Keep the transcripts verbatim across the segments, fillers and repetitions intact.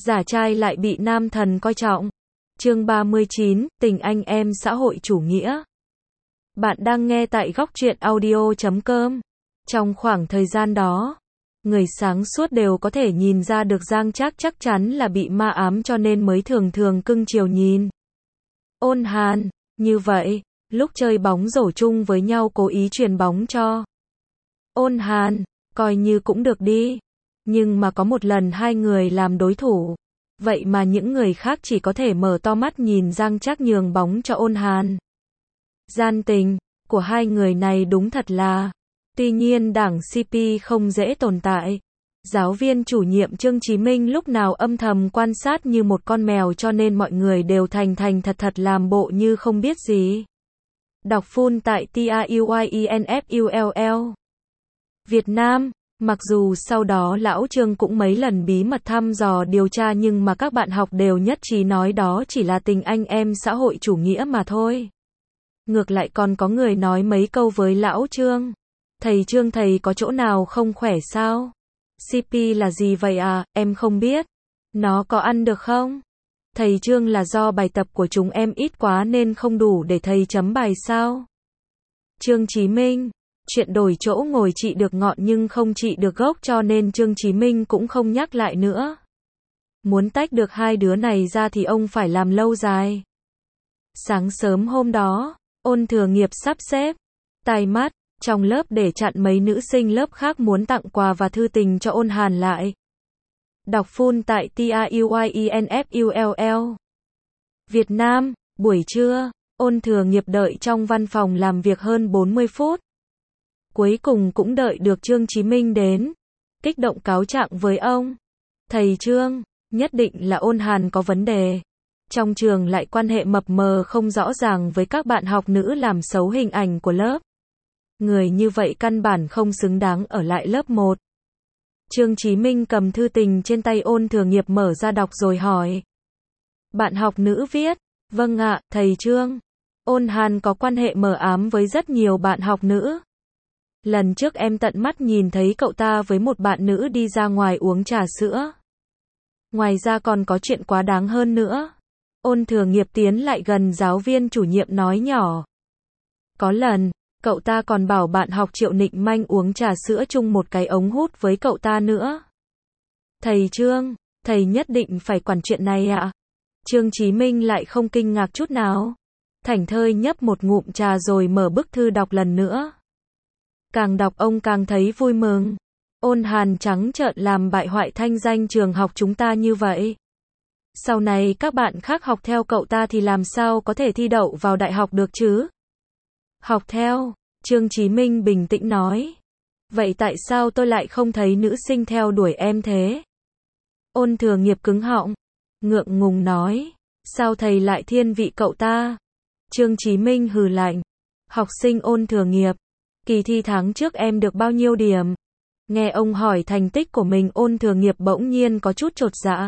giả trai lại bị nam thần coi trọng. Chương ba mươi chín, tình anh em xã hội chủ nghĩa. Bạn đang nghe tại góc truyện audio chấm com. Trong khoảng thời gian đó, người sáng suốt đều có thể nhìn ra được Giang Trác chắc chắn là bị ma ám cho nên mới thường thường cưng chiều nhìn Ôn Hàn. Như vậy, lúc chơi bóng rổ chung với nhau cố ý truyền bóng cho Ôn Hàn, coi như cũng được đi. Nhưng mà có một lần hai người làm đối thủ, vậy mà những người khác chỉ có thể mở to mắt nhìn Giang Trác nhường bóng cho Ôn Hàn. Gian tình của hai người này đúng thật là. Tuy nhiên đảng xê pê không dễ tồn tại. Giáo viên chủ nhiệm Trương Chí Minh lúc nào âm thầm quan sát như một con mèo cho nên mọi người đều thành thành thật thật làm bộ như không biết gì. Đọc full tại TRUYINFULL. Việt Nam. Mặc dù sau đó lão Trương cũng mấy lần bí mật thăm dò điều tra nhưng mà các bạn học đều nhất trí nói đó chỉ là tình anh em xã hội chủ nghĩa mà thôi. Ngược lại còn có người nói mấy câu với lão Trương. Thầy Trương thầy có chỗ nào không khỏe sao? xê pê là gì vậy à, em không biết. Nó có ăn được không? Thầy Trương là do bài tập của chúng em ít quá nên không đủ để thầy chấm bài sao? Trương Chí Minh. Chuyện đổi chỗ ngồi trị được ngọn nhưng không trị được gốc cho nên Trương Chí Minh cũng không nhắc lại nữa. Muốn tách được hai đứa này ra thì ông phải làm lâu dài. Sáng sớm hôm đó, Ôn Thừa Nghiệp sắp xếp tai mắt trong lớp để chặn mấy nữ sinh lớp khác muốn tặng quà và thư tình cho Ôn Hàn lại. Đọc full tại TRUYINFULL. Việt Nam. Buổi trưa, Ôn Thừa Nghiệp đợi trong văn phòng làm việc hơn bốn mươi phút. Cuối cùng cũng đợi được Trương Chí Minh đến. Kích động cáo trạng với ông. Thầy Trương, nhất định là Ôn Hàn có vấn đề. Trong trường lại quan hệ mập mờ không rõ ràng với các bạn học nữ làm xấu hình ảnh của lớp. Người như vậy căn bản không xứng đáng ở lại lớp một. Trương Chí Minh cầm thư tình trên tay Ôn Thừa Nghiệp mở ra đọc rồi hỏi. Bạn học nữ viết, vâng ạ, thầy Trương. Ôn Hàn có quan hệ mờ ám với rất nhiều bạn học nữ. Lần trước em tận mắt nhìn thấy cậu ta với một bạn nữ đi ra ngoài uống trà sữa. Ngoài ra còn có chuyện quá đáng hơn nữa. Ôn Thừa Nghiệp tiến lại gần giáo viên chủ nhiệm nói nhỏ. Có lần, cậu ta còn bảo bạn học Triệu Nịnh Manh uống trà sữa chung một cái ống hút với cậu ta nữa. Thầy Trương, thầy nhất định phải quản chuyện này ạ. À? Trương Chí Minh lại không kinh ngạc chút nào. Thảnh thơi nhấp một ngụm trà rồi mở bức thư đọc lần nữa. Càng đọc ông càng thấy vui mừng. Ôn Hàn trắng trợn làm bại hoại thanh danh trường học chúng ta như vậy. Sau này các bạn khác học theo cậu ta thì làm sao có thể thi đậu vào đại học được chứ? Học theo, Trương Chí Minh bình tĩnh nói. Vậy tại sao tôi lại không thấy nữ sinh theo đuổi em thế? Ôn Thừa Nghiệp cứng họng, ngượng ngùng nói. Sao thầy lại thiên vị cậu ta? Trương Chí Minh hừ lạnh. Học sinh Ôn Thừa Nghiệp. Kỳ thi tháng trước em được bao nhiêu điểm? Nghe ông hỏi thành tích của mình Ôn Thừa Nghiệp bỗng nhiên có chút chột dạ.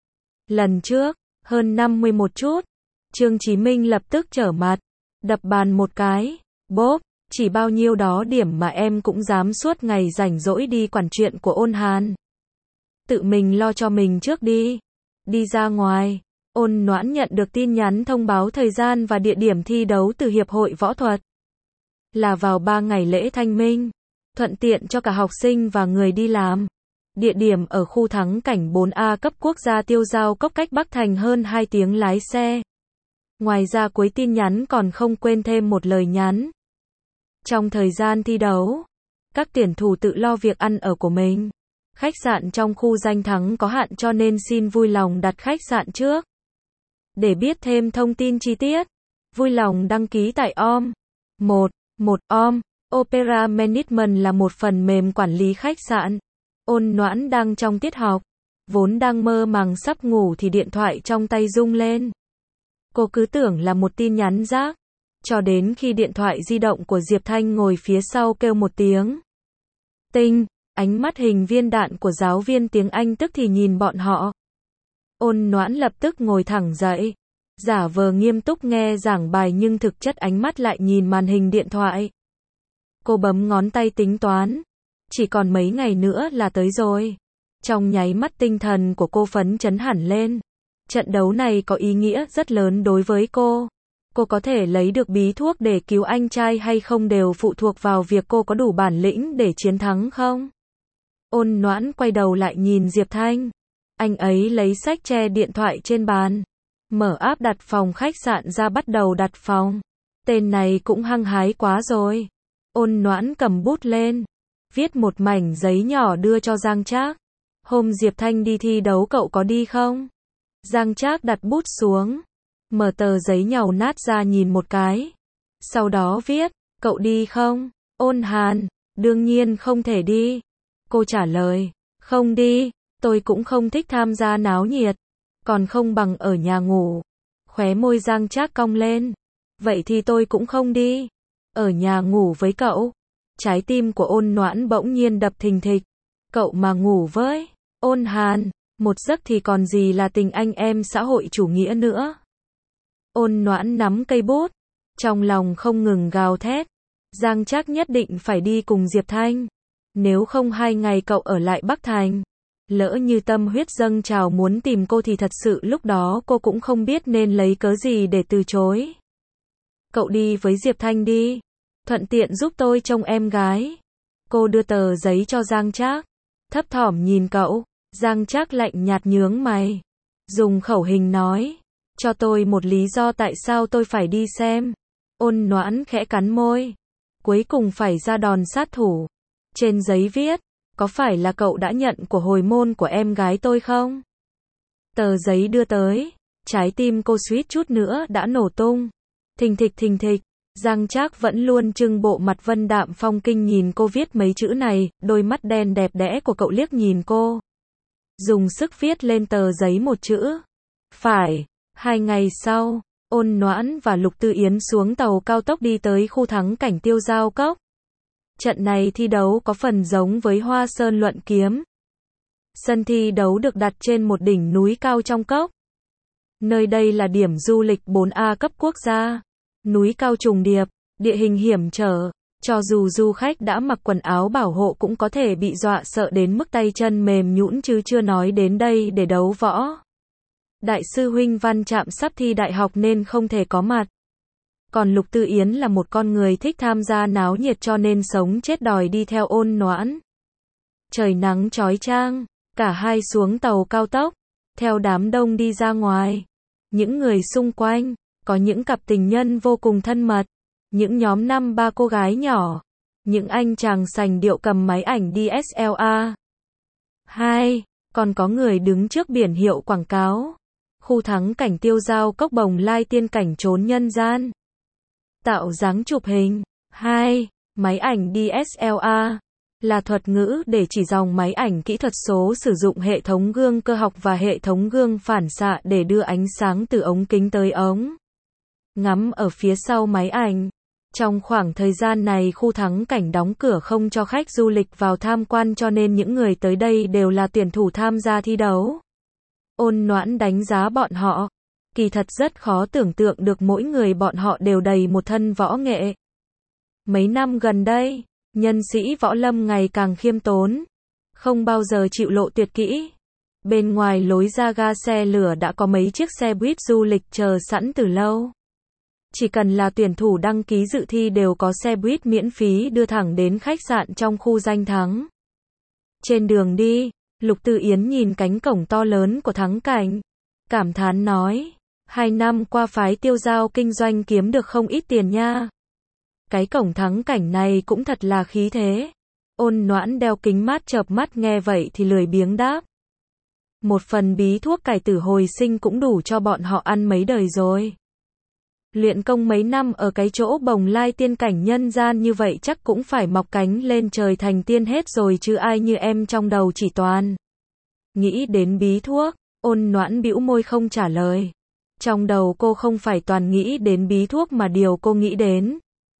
Lần trước, hơn năm mươi một chút. Trương Chí Minh lập tức trở mặt, đập bàn một cái. Bốp, chỉ bao nhiêu đó điểm mà em cũng dám suốt ngày rảnh rỗi đi quản chuyện của Ôn Hàn. Tự mình lo cho mình trước đi. Đi ra ngoài, Ôn Noãn nhận được tin nhắn thông báo thời gian và địa điểm thi đấu từ Hiệp hội Võ thuật. Là vào ba ngày lễ Thanh Minh, thuận tiện cho cả học sinh và người đi làm. Địa điểm ở khu thắng cảnh bốn A cấp quốc gia Tiêu Giao Cốc cách Bắc Thành hơn hai tiếng lái xe. Ngoài ra cuối tin nhắn còn không quên thêm một lời nhắn. Trong thời gian thi đấu, các tuyển thủ tự lo việc ăn ở của mình. Khách sạn trong khu danh thắng có hạn cho nên xin vui lòng đặt khách sạn trước. Để biết thêm thông tin chi tiết, vui lòng đăng ký tại o em. một. một o em, Opera Management là một phần mềm quản lý khách sạn. Ôn Noãn đang trong tiết học, vốn đang mơ màng sắp ngủ thì điện thoại trong tay rung lên. Cô cứ tưởng là một tin nhắn rác, cho đến khi điện thoại di động của Diệp Thanh ngồi phía sau kêu một tiếng. Tinh, ánh mắt hình viên đạn của giáo viên tiếng Anh tức thì nhìn bọn họ. Ôn Noãn lập tức ngồi thẳng dậy, giả vờ nghiêm túc nghe giảng bài nhưng thực chất ánh mắt lại nhìn màn hình điện thoại. Cô bấm ngón tay tính toán. Chỉ còn mấy ngày nữa là tới rồi. Trong nháy mắt tinh thần của cô phấn chấn hẳn lên. Trận đấu này có ý nghĩa rất lớn đối với cô. Cô có thể lấy được bí thuốc để cứu anh trai hay không đều phụ thuộc vào việc cô có đủ bản lĩnh để chiến thắng không. Ôn Noãn quay đầu lại nhìn Diệp Thanh. Anh ấy lấy xách che điện thoại trên bàn. Mở app đặt phòng khách sạn ra bắt đầu đặt phòng. Tên này cũng hăng hái quá rồi. Ôn Noãn cầm bút lên. Viết một mảnh giấy nhỏ đưa cho Giang Trác. Hôm Diệp Thanh đi thi đấu cậu có đi không? Giang Trác đặt bút xuống. Mở tờ giấy nhàu nát ra nhìn một cái. Sau đó viết, cậu đi không? Ôn Hàn, đương nhiên không thể đi. Cô trả lời, không đi, tôi cũng không thích tham gia náo nhiệt. Còn không bằng ở nhà ngủ. Khóe môi Giang Trác cong lên. Vậy thì tôi cũng không đi. Ở nhà ngủ với cậu. Trái tim của Ôn Noãn bỗng nhiên đập thình thịch. Cậu mà ngủ với Ôn Hàn, một giấc thì còn gì là tình anh em xã hội chủ nghĩa nữa. Ôn Noãn nắm cây bút, trong lòng không ngừng gào thét. Giang Trác nhất định phải đi cùng Diệp Thanh. Nếu không hai ngày cậu ở lại Bắc Thành. Lỡ như tâm huyết dâng trào muốn tìm cô thì thật sự lúc đó cô cũng không biết nên lấy cớ gì để từ chối. Cậu đi với Diệp Thanh đi. Thuận tiện giúp tôi trông em gái. Cô đưa tờ giấy cho Giang Trác. Thấp thỏm nhìn cậu. Giang Trác lạnh nhạt nhướng mày. Dùng khẩu hình nói. Cho tôi một lý do tại sao tôi phải đi xem. Ôn Noãn khẽ cắn môi. Cuối cùng phải ra đòn sát thủ. Trên giấy viết. Có phải là cậu đã nhận của hồi môn của em gái tôi không? Tờ giấy đưa tới. Trái tim cô suýt chút nữa đã nổ tung. Thình thịch thình thịch. Giang Trác vẫn luôn trưng bộ mặt vân đạm phong kinh nhìn cô viết mấy chữ này. Đôi mắt đen đẹp đẽ của cậu liếc nhìn cô. Dùng sức viết lên tờ giấy một chữ. Phải. Hai ngày sau, Ôn Noãn và Lục Tư Yến xuống tàu cao tốc đi tới khu thắng cảnh Tiêu Giao Cốc. Trận này thi đấu có phần giống với Hoa Sơn luận kiếm. Sân thi đấu được đặt trên một đỉnh núi cao trong cốc. Nơi đây là điểm du lịch bốn A cấp quốc gia. Núi cao trùng điệp, địa hình hiểm trở. Cho dù du khách đã mặc quần áo bảo hộ cũng có thể bị dọa sợ đến mức tay chân mềm nhũn chứ chưa nói đến đây để đấu võ. Đại sư huynh Văn Trạm sắp thi đại học nên không thể có mặt. Còn Lục Tư Yến là một con người thích tham gia náo nhiệt cho nên sống chết đòi đi theo Ôn Noãn. Trời nắng chói chang, cả hai xuống tàu cao tốc, theo đám đông đi ra ngoài. Những người xung quanh, có những cặp tình nhân vô cùng thân mật, những nhóm năm ba cô gái nhỏ, những anh chàng sành điệu cầm máy ảnh đê ét lờ rờ. Hai, còn có người đứng trước biển hiệu quảng cáo. Khu thắng cảnh Tiêu Giao Cốc Bồng Lai tiên cảnh trốn nhân gian. Tạo dáng chụp hình. Hai, máy ảnh đê ét lờ rờ là thuật ngữ để chỉ dòng máy ảnh kỹ thuật số sử dụng hệ thống gương cơ học và hệ thống gương phản xạ để đưa ánh sáng từ ống kính tới ống ngắm ở phía sau máy ảnh. Trong khoảng thời gian này khu thắng cảnh đóng cửa không cho khách du lịch vào tham quan cho nên những người tới đây đều là tuyển thủ tham gia thi đấu. Ôn Noãn đánh giá bọn họ. Kỳ thật rất khó tưởng tượng được mỗi người bọn họ đều đầy một thân võ nghệ. Mấy năm gần đây, nhân sĩ võ lâm ngày càng khiêm tốn. Không bao giờ chịu lộ tuyệt kỹ. Bên ngoài lối ra ga xe lửa đã có mấy chiếc xe buýt du lịch chờ sẵn từ lâu. Chỉ cần là tuyển thủ đăng ký dự thi đều có xe buýt miễn phí đưa thẳng đến khách sạn trong khu danh thắng. Trên đường đi, Lục Tư Yến nhìn cánh cổng to lớn của thắng cảnh. Cảm thán nói, hai năm qua phái Tiêu Giao kinh doanh kiếm được không ít tiền nha. Cái cổng thắng cảnh này cũng thật là khí thế. Ôn Noãn đeo kính mát chợp mắt nghe vậy thì lười biếng đáp. Một phần bí thuốc cải tử hồi sinh cũng đủ cho bọn họ ăn mấy đời rồi. Luyện công mấy năm ở cái chỗ Bồng Lai tiên cảnh nhân gian như vậy chắc cũng phải mọc cánh lên trời thành tiên hết rồi chứ ai như em trong đầu chỉ toàn. Nghĩ đến bí thuốc, Ôn Noãn bĩu môi không trả lời. Trong đầu cô không phải toàn nghĩ đến bí thuốc mà điều cô nghĩ đến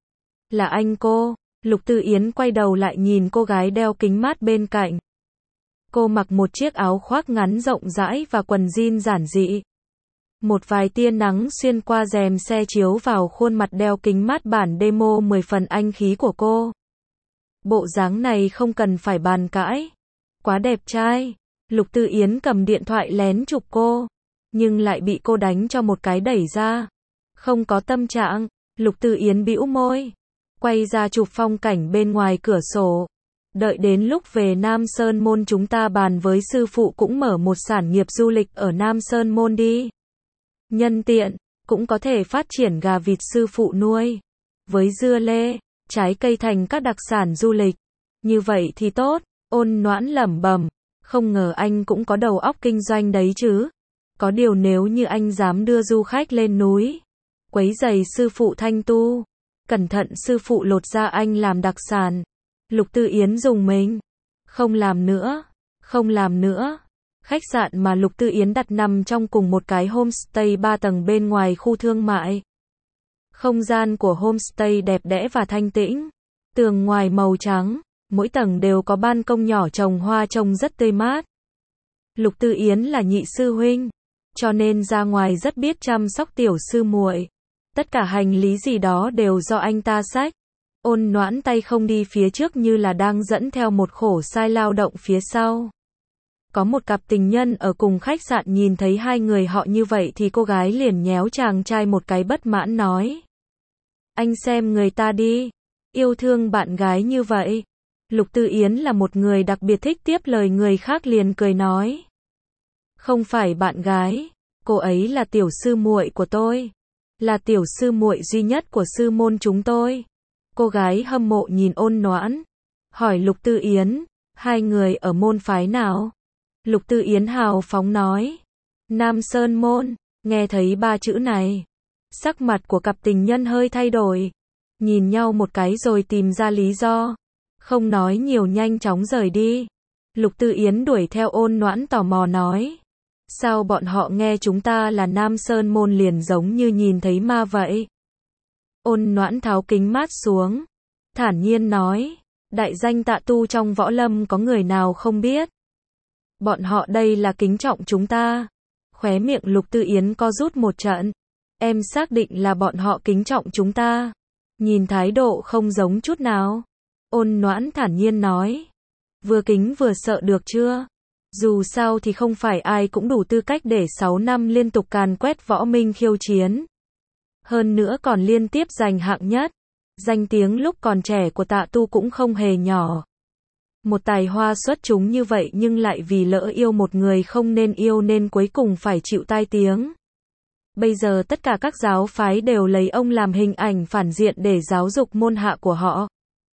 là anh cô. Lục Tư Yến quay đầu lại nhìn cô gái đeo kính mát bên cạnh. Cô mặc một chiếc áo khoác ngắn rộng rãi và quần jean giản dị. Một vài tia nắng xuyên qua rèm xe chiếu vào khuôn mặt đeo kính mát bản demo mười phần anh khí của cô. Bộ dáng này không cần phải bàn cãi. Quá đẹp trai. Lục Tư Yến cầm điện thoại lén chụp cô, nhưng lại bị cô đánh cho một cái đẩy ra. Không có tâm trạng, Lục Tư Yến bĩu môi, quay ra chụp phong cảnh bên ngoài cửa sổ. Đợi đến lúc về Nam Sơn Môn chúng ta bàn với sư phụ cũng mở một sản nghiệp du lịch ở Nam Sơn Môn đi. Nhân tiện, cũng có thể phát triển gà vịt sư phụ nuôi. Với dưa lê, trái cây thành các đặc sản du lịch. Như vậy thì tốt, Ôn Noãn lẩm bẩm. Không ngờ anh cũng có đầu óc kinh doanh đấy chứ. Có điều nếu như anh dám đưa du khách lên núi, quấy rầy sư phụ thanh tu, cẩn thận sư phụ lột da anh làm đặc sản. Lục Tư Yến dùng mình. Không làm nữa, không làm nữa. Khách sạn mà Lục Tư Yến đặt nằm trong cùng một cái homestay ba tầng bên ngoài khu thương mại. Không gian của homestay đẹp đẽ và thanh tĩnh. Tường ngoài màu trắng, mỗi tầng đều có ban công nhỏ trồng hoa trông rất tươi mát. Lục Tư Yến là nhị sư huynh, cho nên ra ngoài rất biết chăm sóc tiểu sư muội. Tất cả hành lý gì đó đều do anh ta xách. Ôn Noãn tay không đi phía trước như là đang dẫn theo một khổ sai lao động phía sau. Có một cặp tình nhân ở cùng khách sạn nhìn thấy hai người họ như vậy thì cô gái liền nhéo chàng trai một cái bất mãn nói. Anh xem người ta đi, yêu thương bạn gái như vậy. Lục Tư Yến là một người đặc biệt thích tiếp lời người khác liền cười nói. Không phải bạn gái, cô ấy là tiểu sư muội của tôi. Là tiểu sư muội duy nhất của sư môn chúng tôi. Cô gái hâm mộ nhìn Ôn Noãn, hỏi Lục Tư Yến, hai người ở môn phái nào? Lục Tư Yến hào phóng nói, Nam Sơn Môn. Nghe thấy ba chữ này, sắc mặt của cặp tình nhân hơi thay đổi, nhìn nhau một cái rồi tìm ra lý do, không nói nhiều nhanh chóng rời đi. Lục Tư Yến đuổi theo Ôn Noãn tò mò nói, sao bọn họ nghe chúng ta là Nam Sơn Môn liền giống như nhìn thấy ma vậy? Ôn Noãn tháo kính mát xuống, thản nhiên nói, đại danh Tạ Tu trong võ lâm có người nào không biết. Bọn họ đây là kính trọng chúng ta. Khóe miệng Lục Tư Yến co rút một trận. Em xác định là bọn họ kính trọng chúng ta. Nhìn thái độ không giống chút nào. Ôn Noãn thản nhiên nói. Vừa kính vừa sợ được chưa? Dù sao thì không phải ai cũng đủ tư cách để sáu năm liên tục càn quét võ minh khiêu chiến. Hơn nữa còn liên tiếp giành hạng nhất. Danh tiếng lúc còn trẻ của Tạ Tu cũng không hề nhỏ. Một tài hoa xuất chúng như vậy nhưng lại vì lỡ yêu một người không nên yêu nên cuối cùng phải chịu tai tiếng. Bây giờ tất cả các giáo phái đều lấy ông làm hình ảnh phản diện để giáo dục môn hạ của họ.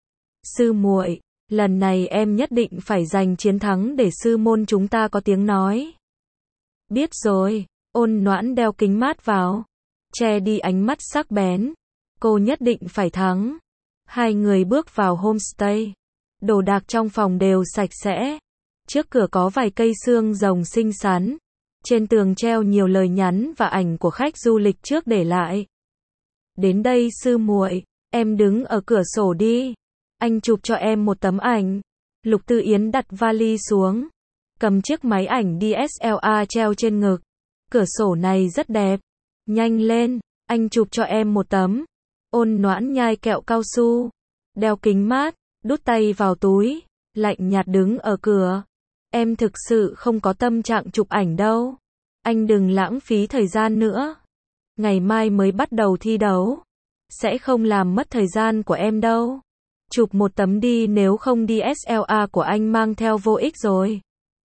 Sư muội, lần này em nhất định phải giành chiến thắng để sư môn chúng ta có tiếng nói. Biết rồi, Ôn Noãn đeo kính mát vào, che đi ánh mắt sắc bén. Cô nhất định phải thắng. Hai người bước vào homestay. Đồ đạc trong phòng đều sạch sẽ. Trước cửa có vài cây xương rồng xinh xắn. Trên tường treo nhiều lời nhắn và ảnh của khách du lịch trước để lại. Đến đây sư muội, em đứng ở cửa sổ đi. Anh chụp cho em một tấm ảnh. Lục Tư Yến đặt vali xuống, cầm chiếc máy ảnh đê ét lờ rờ treo trên ngực. Cửa sổ này rất đẹp. Nhanh lên, anh chụp cho em một tấm. Ôn Noãn nhai kẹo cao su, đeo kính mát, đút tay vào túi, lạnh nhạt đứng ở cửa. Em thực sự không có tâm trạng chụp ảnh đâu. Anh đừng lãng phí thời gian nữa. Ngày mai mới bắt đầu thi đấu. Sẽ không làm mất thời gian của em đâu. Chụp một tấm đi, nếu không đê ét lờ rờ của anh mang theo vô ích rồi.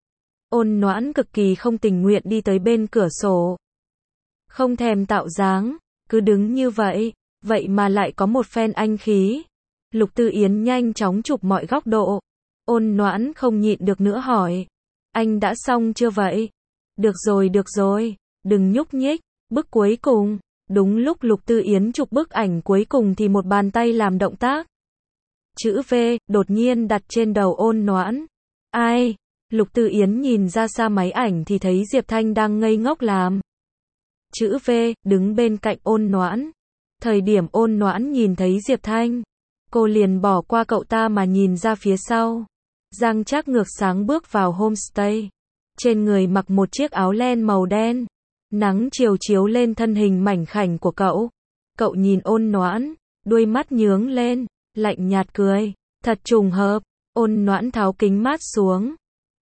Ôn Noãn cực kỳ không tình nguyện đi tới bên cửa sổ. Không thèm tạo dáng, cứ đứng như vậy. Vậy mà lại có một phen anh khí. Lục Tư Yến nhanh chóng chụp mọi góc độ. Ôn Noãn không nhịn được nữa hỏi. Anh đã xong chưa vậy? Được rồi được rồi, đừng nhúc nhích. Bức cuối cùng. Đúng lúc Lục Tư Yến chụp bức ảnh cuối cùng thì một bàn tay làm động tác. Chữ V đột nhiên đặt trên đầu Ôn Noãn. Ai? Lục Tư Yến nhìn ra xa máy ảnh thì thấy Diệp Thanh đang ngây ngốc làm. Chữ V đứng bên cạnh Ôn Noãn. Thời điểm Ôn Noãn nhìn thấy Diệp Thanh, cô liền bỏ qua cậu ta mà nhìn ra phía sau. Giang Trác ngược sáng bước vào homestay. Trên người mặc một chiếc áo len màu đen. Nắng chiều chiếu lên thân hình mảnh khảnh của cậu. Cậu nhìn Ôn Noãn, đuôi mắt nhướng lên, lạnh nhạt cười. Thật trùng hợp. Ôn Noãn tháo kính mát xuống,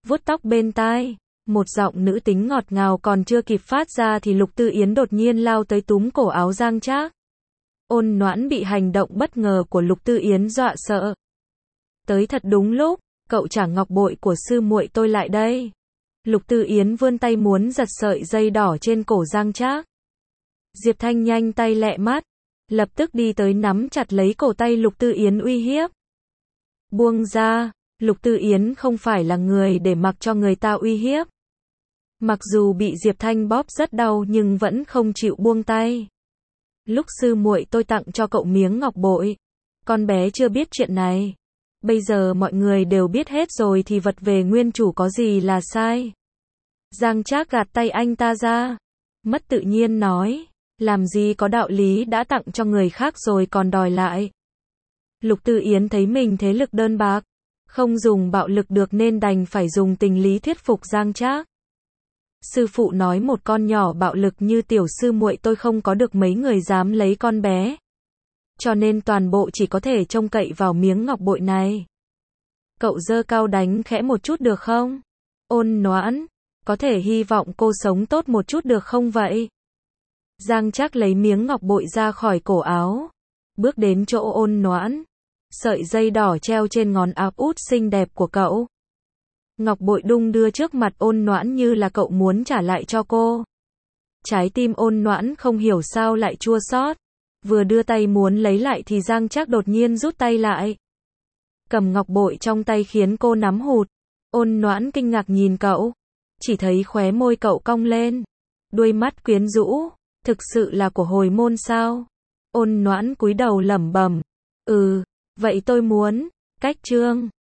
vuốt tóc bên tai. Một giọng nữ tính ngọt ngào còn chưa kịp phát ra thì Lục Tư Yến đột nhiên lao tới túm cổ áo Giang Trác. Ôn Noãn bị hành động bất ngờ của Lục Tư Yến dọa sợ. Tới thật đúng lúc, cậu trả ngọc bội của sư muội tôi lại đây. Lục Tư Yến vươn tay muốn giật sợi dây đỏ trên cổ Giang Trác. Diệp Thanh nhanh tay lẹ mắt, lập tức đi tới nắm chặt lấy cổ tay Lục Tư Yến uy hiếp. Buông ra, Lục Tư Yến không phải là người để mặc cho người ta uy hiếp. Mặc dù bị Diệp Thanh bóp rất đau nhưng vẫn không chịu buông tay. Lúc sư muội tôi tặng cho cậu miếng ngọc bội, con bé chưa biết chuyện này. Bây giờ mọi người đều biết hết rồi thì vật về nguyên chủ có gì là sai. Giang Trác gạt tay anh ta ra, mất tự nhiên nói, làm gì có đạo lý đã tặng cho người khác rồi còn đòi lại. Lục Tư Yến thấy mình thế lực đơn bạc, không dùng bạo lực được nên đành phải dùng tình lý thuyết phục Giang Trác. Sư phụ nói một con nhỏ bạo lực như tiểu sư muội tôi không có được mấy người dám lấy con bé. Cho nên toàn bộ chỉ có thể trông cậy vào miếng ngọc bội này. Cậu giơ cao đánh khẽ một chút được không? Ôn Noãn, có thể hy vọng cô sống tốt một chút được không vậy? Giang Trác lấy miếng ngọc bội ra khỏi cổ áo, bước đến chỗ Ôn Noãn. Sợi dây đỏ treo trên ngón áp út xinh đẹp của cậu. Ngọc bội đung đưa trước mặt Ôn Noãn như là cậu muốn trả lại cho cô. Trái tim Ôn Noãn không hiểu sao lại chua xót. Vừa đưa tay muốn lấy lại thì Giang Trác đột nhiên rút tay lại. Cầm ngọc bội trong tay khiến cô nắm hụt. Ôn Noãn kinh ngạc nhìn cậu. Chỉ thấy khóe môi cậu cong lên. Đuôi mắt quyến rũ. Thực sự là của hồi môn sao? Ôn Noãn cúi đầu lẩm bẩm. Ừ, vậy tôi muốn. Cách chương.